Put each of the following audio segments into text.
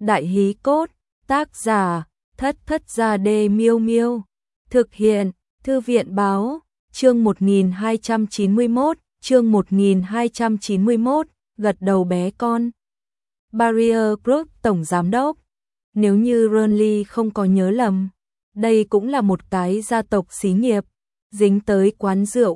Đại hí cốt, tác giả, Thất Thất Gia Đê Miêu Miêu. Thực hiện, Thư viện báo, chương 1291, chương 1291, gật đầu bé con. Barrier Group Tổng Giám đốc. Nếu như Renly không có nhớ lầm, đây cũng là một cái gia tộc xí nghiệp, dính tới quán rượu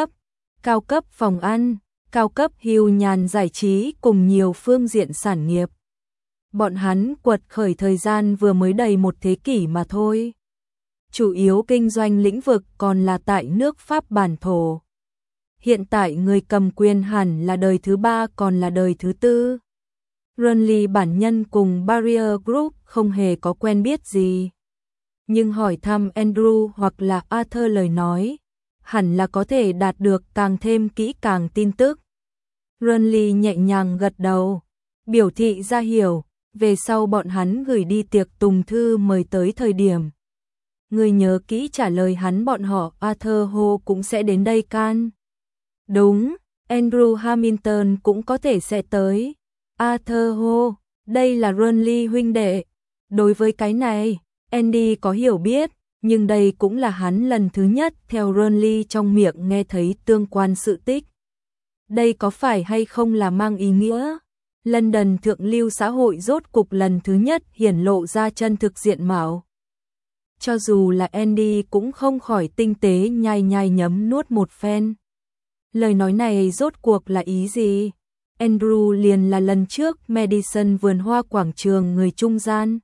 cao cấp phòng ăn, cao cấp hưu nhàn giải trí cùng nhiều phương diện sản nghiệp. Bọn hắn quật khởi thời gian vừa mới đầy một thế kỷ mà thôi. Chủ yếu kinh doanh lĩnh vực còn là tại nước Pháp bản thổ. Hiện tại người cầm quyền hẳn là đời thứ 3 còn là đời thứ 4. Renly bản nhân cùng Barrier Group không hề có quen biết gì. Nhưng hỏi thăm Andrew hoặc là Arthur lời nói, hẳn là có thể đạt được càng thêm kỹ càng tin tức. Renly nhẹ nhàng gật đầu, biểu thị ra hiểu, về sau bọn hắn gửi đi tiệc tùng thư mời tới thời điểm. Người nhớ kỹ trả lời hắn bọn họ Arthur Ho cũng sẽ đến đây can. Đúng, Andrew Hamilton cũng có thể sẽ tới. Arthur Ho, đây là Renly huynh đệ. Đối với cái này, Andy có hiểu biết, nhưng đây cũng là hắn lần thứ nhất theo Renly trong miệng nghe thấy tương quan sự tích. Đây có phải hay không là mang ý nghĩa? London thượng lưu xã hội rốt cục lần thứ nhất hiển lộ ra chân thực diện mạo. Cho dù là Andy cũng không khỏi tinh tế nhai nhai nhấm nuốt một phen. Lời nói này rốt cuộc là ý gì? Andrew liền là lần trước Madison vườn hoa quảng trường người trung gian.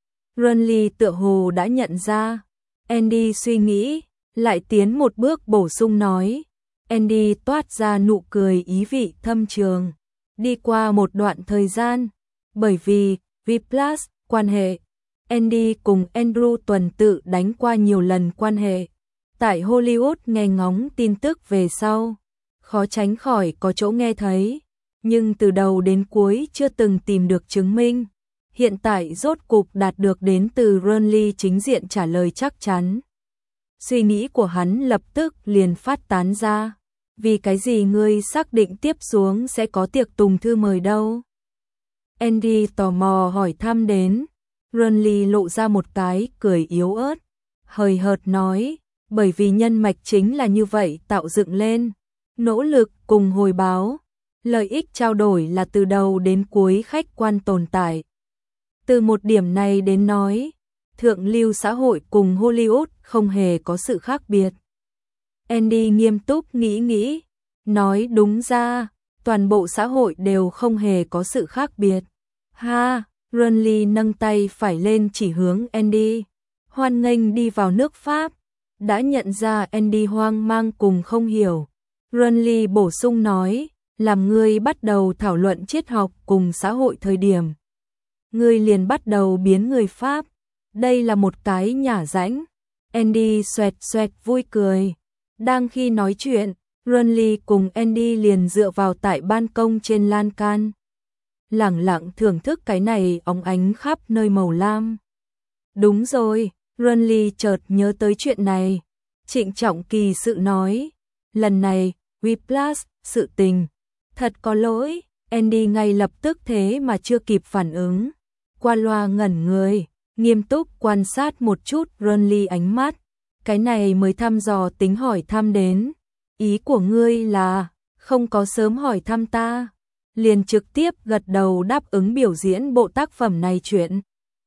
Renly tựa hồ đã nhận ra. Andy suy nghĩ, lại tiến một bước bổ sung nói. Andy toát ra nụ cười ý vị thâm trường. Đi qua một đoạn thời gian, bởi vì V+ quan hệ, Andy cùng Andrew tuần tự đánh qua nhiều lần quan hệ. Tại Hollywood nghe ngóng tin tức về sau, khó tránh khỏi có chỗ nghe thấy, nhưng từ đầu đến cuối chưa từng tìm được chứng minh. Hiện tại rốt cục đạt được đến từ Renly chính diện trả lời chắc chắn. Suy nghĩ của hắn lập tức liền phát tán ra. Vì cái gì ngươi xác định tiếp xuống sẽ có tiệc tùng thư mời đâu? Andy tò mò hỏi thăm đến. Renly lộ ra một cái cười yếu ớt, hời hợt nói, bởi vì nhân mạch chính là như vậy tạo dựng lên. Nỗ lực cùng hồi báo, lợi ích trao đổi là từ đầu đến cuối khách quan tồn tại. Từ một điểm này đến nói, thượng lưu xã hội cùng Hollywood không hề có sự khác biệt. Andy nghiêm túc nghĩ, nói đúng ra, toàn bộ xã hội đều không hề có sự khác biệt. Ha, Renly nâng tay phải lên chỉ hướng Andy, hoan nghênh đi vào nước Pháp. Đã nhận ra Andy hoang mang cùng không hiểu. Renly bổ sung nói, làm ngươi bắt đầu thảo luận triết học cùng xã hội thời điểm. Ngươi liền bắt đầu biến người Pháp. Đây là một cái nhả rãnh. Andy xoẹt xoẹt vui cười. Đang khi nói chuyện, Renly cùng Andy liền dựa vào tại ban công trên lan can. Lẳng lặng thưởng thức cái này óng ánh khắp nơi màu lam. Đúng rồi, Renly chợt nhớ tới chuyện này. Trịnh trọng kỳ sự nói. Lần này, V+ sự tình. Thật có lỗi, Andy ngay lập tức thế mà chưa kịp phản ứng. Qua loa ngẩn người, nghiêm túc quan sát một chút Renly ánh mắt. Cái này mới thăm dò tính hỏi thăm đến. Ý của ngươi là, không có sớm hỏi thăm ta. Liền trực tiếp gật đầu đáp ứng biểu diễn bộ tác phẩm này chuyện.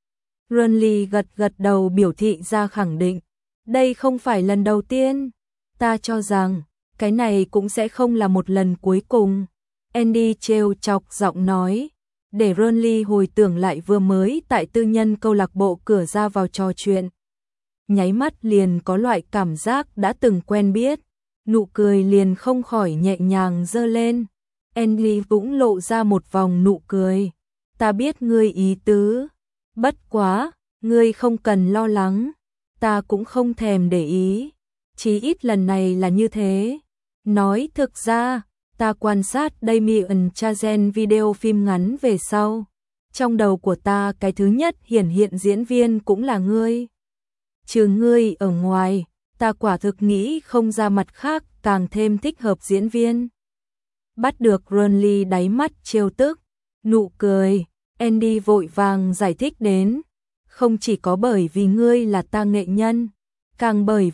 Renly gật đầu biểu thị ra khẳng định. Đây không phải lần đầu tiên. Ta cho rằng, cái này cũng sẽ không là một lần cuối cùng. Andy trêu chọc giọng nói. Để Renly hồi tưởng lại vừa mới tại tư nhân câu lạc bộ cửa ra vào trò chuyện. Nháy mắt liền có loại cảm giác đã từng quen biết. Nụ cười liền không khỏi nhẹ nhàng dơ lên. Andy cũng lộ ra một vòng nụ cười. Ta biết ngươi ý tứ. Bất quá, ngươi không cần lo lắng. Ta cũng không thèm để ý. Chí ít lần này là như thế. Nói thực ra, ta quan sát Damien Chazelle video phim ngắn về sau. Trong đầu của ta cái thứ nhất hiện diễn viên cũng là ngươi. Trừ ngươi ở ngoài, ta quả thực nghĩ không ra mặt khác càng thêm thích hợp diễn viên. Bắt được Renly đáy mắt trêu tức, nụ cười, Andy vội vàng giải thích đến. Không chỉ có bởi vì ngươi là ta nghệ nhân, càng bởi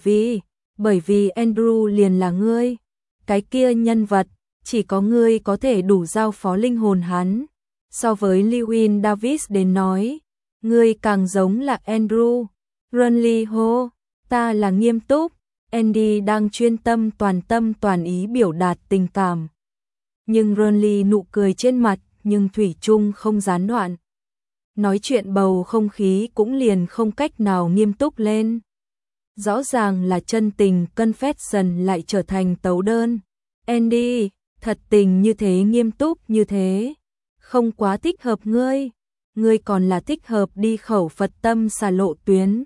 vì Andrew liền là ngươi. Cái kia nhân vật, chỉ có ngươi có thể đủ giao phó linh hồn hắn. So với Llewyn Davis đến nói, ngươi càng giống là Andrew. Ronly hô, ta là nghiêm túc. Andy đang chuyên tâm toàn ý biểu đạt tình cảm. Nhưng Ronly nụ cười trên mặt nhưng thủy chung không gián đoạn. Nói chuyện bầu không khí cũng liền không cách nào nghiêm túc lên. Rõ ràng là chân tình confession lại trở thành tấu đơn. Andy, thật tình như thế, nghiêm túc như thế, không quá thích hợp ngươi. Ngươi còn là thích hợp đi khẩu Phật tâm xà lộ tuyến.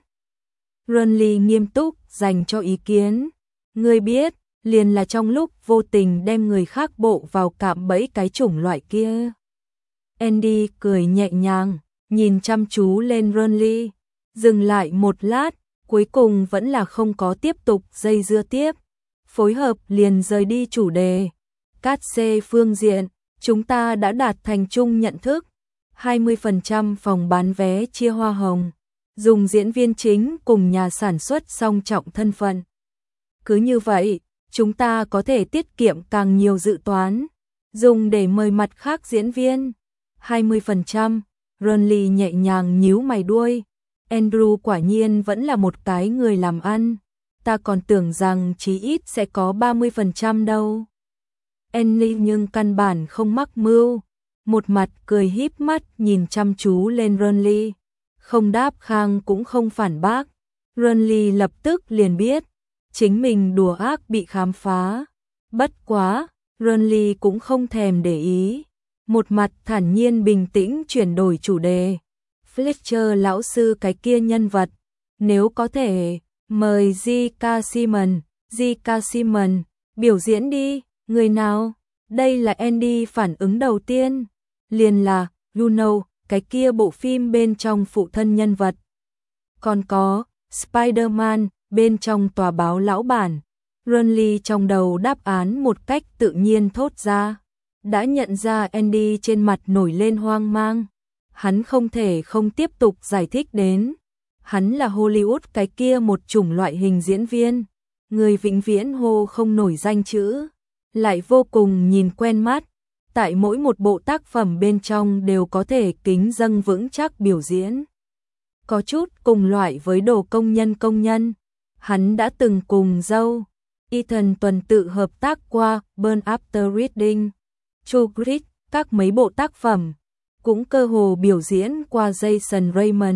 Ronly nghiêm túc dành cho ý kiến. Ngươi biết, liền là trong lúc vô tình đem người khác bộ vào cạm bẫy cái chủng loại kia. Andy cười nhẹ nhàng, nhìn chăm chú lên Ronly, dừng lại một lát, cuối cùng vẫn là không có tiếp tục dây dưa tiếp. Phối hợp liền rời đi chủ đề. Cát xê phương diện, chúng ta đã đạt thành chung nhận thức. 20% phòng bán vé chia hoa hồng. Dùng diễn viên chính cùng nhà sản xuất song trọng thân phận. Cứ như vậy, chúng ta có thể tiết kiệm càng nhiều dự toán. Dùng để mời mặt khác diễn viên. 20%, Ronly nhẹ nhàng nhíu mày đuôi. Andrew quả nhiên vẫn là một cái người làm ăn. Ta còn tưởng rằng chí ít sẽ có 30% đâu. Andy nhưng căn bản không mắc mưu. Một mặt cười híp mắt nhìn chăm chú lên Ronly. Không đáp khang cũng không phản bác. Ronly lập tức liền biết. Chính mình đùa ác bị khám phá. Bất quá, Ronly cũng không thèm để ý. Một mặt thản nhiên bình tĩnh chuyển đổi chủ đề. Fletcher lão sư cái kia nhân vật. Nếu có thể, mời J.K. Simmons biểu diễn đi. Người nào? Đây là Andy phản ứng đầu tiên. Liền là Juno, cái kia bộ phim bên trong phụ thân nhân vật. Còn có Spider-Man bên trong tòa báo lão bản. Ronly trong đầu đáp án một cách tự nhiên thốt ra. Đã nhận ra Andy trên mặt nổi lên hoang mang. Hắn không thể không tiếp tục giải thích đến. Hắn là Hollywood cái kia một chủng loại hình diễn viên. Người vĩnh viễn hô không nổi danh chữ. Lại vô cùng nhìn quen mắt. Tại mỗi một bộ tác phẩm bên trong đều có thể kính dâng vững chắc biểu diễn. Có chút cùng loại với Đồ công nhân. Hắn đã từng cùng Joe Ethan tuần tự hợp tác qua Burn After Reading, True Grit, các mấy bộ tác phẩm. Cũng cơ hồ biểu diễn qua Jason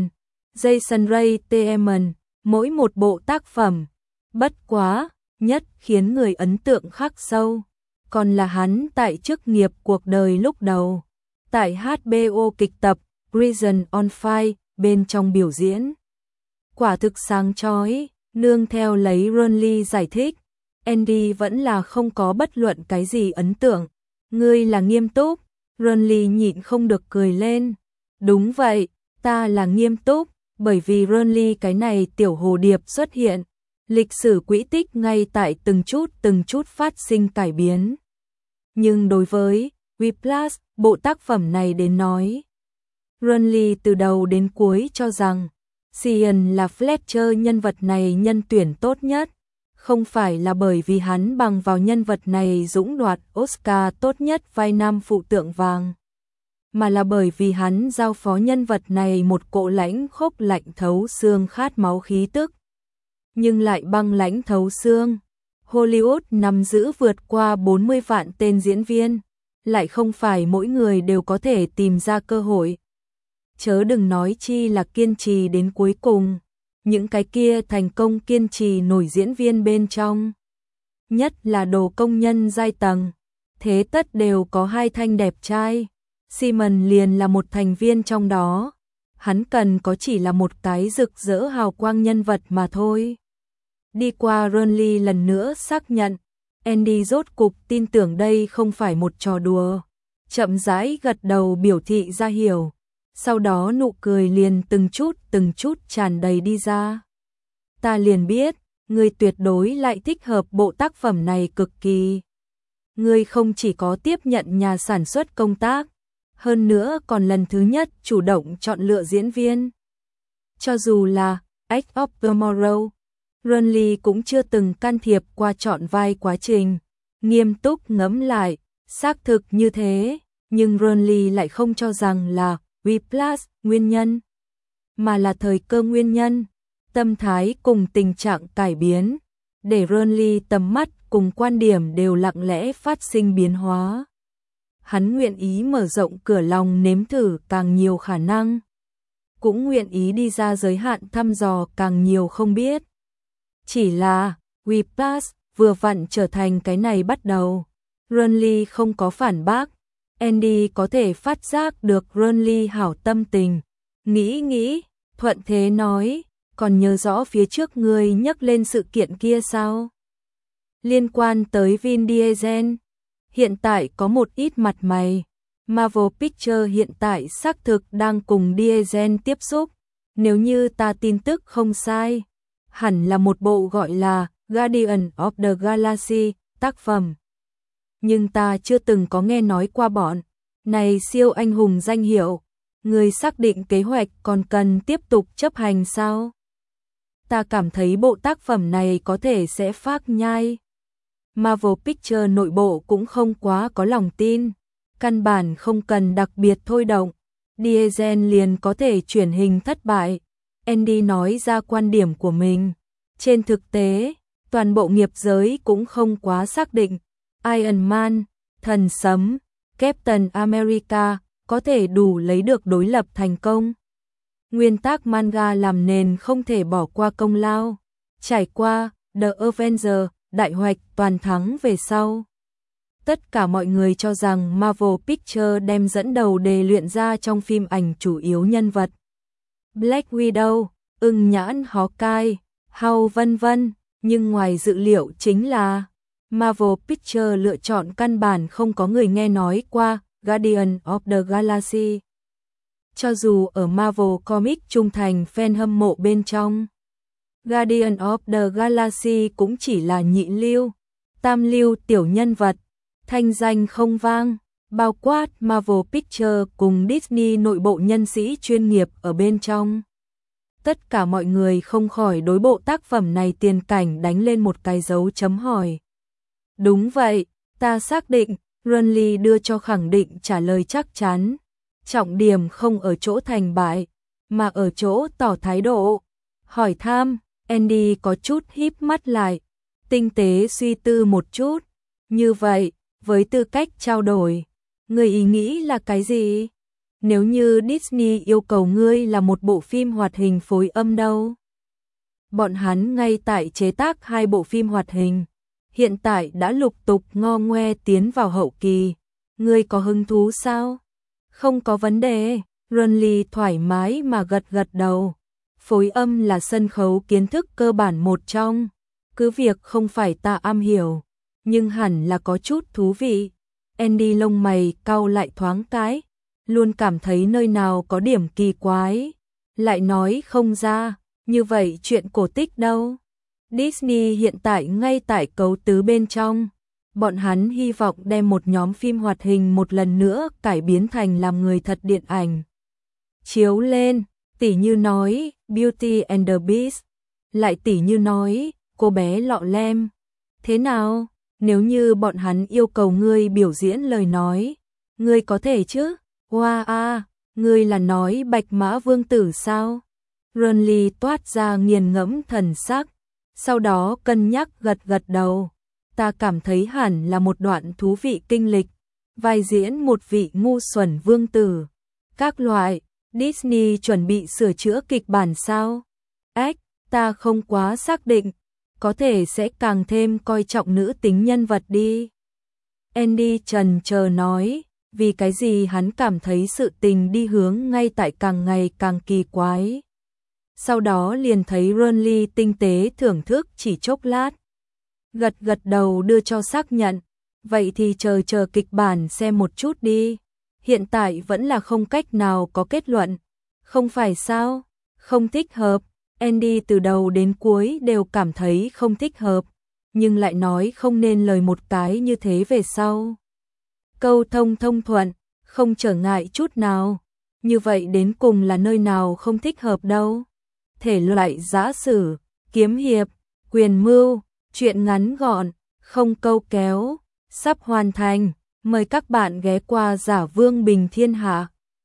Reitman, mỗi một bộ tác phẩm. Bất quá, nhất khiến người ấn tượng khắc sâu. Còn là hắn tại chức nghiệp cuộc đời lúc đầu. Tại HBO kịch tập Prison on Fire bên trong biểu diễn. Quả thực sáng chói, nương theo lấy Ronly giải thích. Andy vẫn là không có bất luận cái gì ấn tượng. Ngươi là nghiêm túc. Ronly nhịn không được cười lên. Đúng vậy, ta là nghiêm túc. Bởi vì Ronly cái này tiểu hồ điệp xuất hiện. Lịch sử quỹ tích ngay tại từng chút phát sinh cải biến. Nhưng đối với Whiplash, bộ tác phẩm này đến nói, Ronly từ đầu đến cuối cho rằng Sian là Fletcher nhân vật này nhân tuyển tốt nhất. Không phải là bởi vì hắn bằng vào nhân vật này dũng đoạt Oscar tốt nhất vai nam phụ tượng vàng, mà là bởi vì hắn giao phó nhân vật này một cỗ lãnh khốc lạnh thấu xương khát máu khí tức. Nhưng lại băng lãnh thấu xương. Hollywood nắm giữ vượt qua 40 vạn tên diễn viên, lại không phải mỗi người đều có thể tìm ra cơ hội. Chớ đừng nói chi là kiên trì đến cuối cùng. Những cái kia thành công kiên trì nổi diễn viên bên trong, nhất là Đồ công nhân giai tầng, thế tất đều có hai thanh đẹp trai. Simon liền là một thành viên trong đó. Hắn cần có chỉ là một cái rực rỡ hào quang nhân vật mà thôi. Đi qua Ronly lần nữa xác nhận, Andy rốt cục tin tưởng đây không phải một trò đùa. Chậm rãi gật đầu biểu thị ra hiểu. Sau đó nụ cười liền từng chút tràn đầy đi ra. Ta liền biết, ngươi tuyệt đối lại thích hợp bộ tác phẩm này cực kỳ. Ngươi không chỉ có tiếp nhận nhà sản xuất công tác, hơn nữa còn lần thứ nhất chủ động chọn lựa diễn viên. Cho dù là Edge of Tomorrow, Renly cũng chưa từng can thiệp qua chọn vai quá trình. Nghiêm túc ngẫm lại, xác thực như thế, nhưng Renly lại không cho rằng là Whiplash nguyên nhân, mà là thời cơ nguyên nhân. Tâm thái cùng tình trạng cải biến, để Renly tầm mắt cùng quan điểm đều lặng lẽ phát sinh biến hóa. Hắn nguyện ý mở rộng cửa lòng nếm thử càng nhiều khả năng, cũng nguyện ý đi ra giới hạn thăm dò càng nhiều không biết. Chỉ là, Whiplash vừa vặn trở thành cái này bắt đầu. Renly không có phản bác, Andy có thể phát giác được Renly hảo tâm tình. Nghĩ, thuận thế nói, còn nhớ rõ phía trước ngươi nhắc lên sự kiện kia sao? Liên quan tới Vin Diesel, hiện tại có một ít mặt mày. Marvel Pictures hiện tại xác thực đang cùng Diesel tiếp xúc. Nếu như ta tin tức không sai, hẳn là một bộ gọi là Guardian of the Galaxy tác phẩm. Nhưng ta chưa từng có nghe nói qua bọn này siêu anh hùng danh hiệu. Người xác định kế hoạch còn cần tiếp tục chấp hành sao? Ta cảm thấy bộ tác phẩm này có thể sẽ phác nhai. Marvel Pictures nội bộ cũng không quá có lòng tin, căn bản không cần đặc biệt thôi động, Diesel liền có thể chuyển hình thất bại. Andy nói ra quan điểm của mình. Trên thực tế, toàn bộ nghiệp giới cũng không quá xác định. Iron Man, Thần Sấm, Captain America có thể đủ lấy được đối lập thành công. Nguyên tác manga làm nền không thể bỏ qua công lao. Trải qua The Avengers đại hoạch toàn thắng về sau, tất cả mọi người cho rằng Marvel Pictures đem dẫn đầu đề luyện ra trong phim ảnh chủ yếu nhân vật Black Widow, ưng nhãn Hawkeye, Hulk vân vân, nhưng ngoài dự liệu chính là Marvel Pictures lựa chọn căn bản không có người nghe nói qua Guardian of the Galaxy. Cho dù ở Marvel Comics trung thành fan hâm mộ bên trong, Guardian of the Galaxy cũng chỉ là nhị lưu, tam lưu tiểu nhân vật, thanh danh không vang, bao quát Marvel Pictures cùng Disney nội bộ nhân sĩ chuyên nghiệp ở bên trong. Tất cả mọi người không khỏi đối bộ tác phẩm này tiền cảnh đánh lên một cái dấu chấm hỏi. Đúng vậy, ta xác định, Renly đưa cho khẳng định trả lời chắc chắn. Trọng điểm không ở chỗ thành bại, mà ở chỗ tỏ thái độ. Hỏi thăm, Andy có chút híp mắt lại, tinh tế suy tư một chút. Như vậy, với tư cách trao đổi, người ý nghĩ là cái gì? Nếu như Disney yêu cầu ngươi là một bộ phim hoạt hình phối âm đâu? Bọn hắn ngay tại chế tác 2 bộ phim hoạt hình, hiện tại đã lục tục ngo ngoe tiến vào hậu kỳ. Ngươi có hứng thú sao? Không có vấn đề, Renly thoải mái mà gật gật đầu. Phối âm là sân khấu kiến thức cơ bản một trong, cứ việc không phải ta am hiểu, nhưng hẳn là có chút thú vị. Andy lông mày cau lại thoáng cái, luôn cảm thấy nơi nào có điểm kỳ quái, lại nói không ra, như vậy chuyện cổ tích đâu? Disney hiện tại ngay tại cấu tứ bên trong, bọn hắn hy vọng đem một nhóm phim hoạt hình một lần nữa cải biến thành làm người thật điện ảnh. Chiếu lên, tỉ như nói Beauty and the Beast, lại tỉ như nói cô bé lọ lem. Thế nào, nếu như bọn hắn yêu cầu ngươi biểu diễn lời nói, ngươi có thể chứ? Wow, ngươi là nói Bạch Mã Vương Tử sao? Renly toát ra nghiền ngẫm thần sắc, sau đó cân nhắc gật gật đầu. Ta cảm thấy hẳn là một đoạn thú vị kinh lịch, vai diễn một vị ngu xuẩn vương tử. Các loại, Disney chuẩn bị sửa chữa kịch bản sao? Ta không quá xác định, có thể sẽ càng thêm coi trọng nữ tính nhân vật đi. Andy chần chờ nói, vì cái gì hắn cảm thấy sự tình đi hướng ngay tại càng ngày càng kỳ quái. Sau đó liền thấy Renly tinh tế thưởng thức chỉ chốc lát. Gật gật đầu đưa cho xác nhận, vậy thì chờ kịch bản xem một chút đi. Hiện tại vẫn là không cách nào có kết luận. Không phải sao? Không thích hợp. Andy từ đầu đến cuối đều cảm thấy không thích hợp, nhưng lại nói không nên lời một cái như thế về sau. Câu thông thuận, không trở ngại chút nào. Như vậy đến cùng là nơi nào không thích hợp đâu. Thể loại giã sử, kiếm hiệp, quyền mưu, truyện ngắn gọn, không câu kéo, sắp hoàn thành. Mời các bạn ghé qua Giả Vương Bình Thiên Hạ.